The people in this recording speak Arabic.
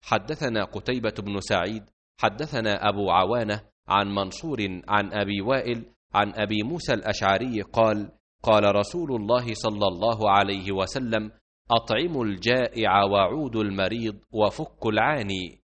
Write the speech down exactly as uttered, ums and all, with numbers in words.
حدثنا قتيبة بن سعيد حدثنا أبو عوانة عن منصور عن أبي وائل عن أبي موسى الأشعري قال قال رسول الله صلى الله عليه وسلم: أطعموا الجائع وعودوا المريض وفكوا العاني.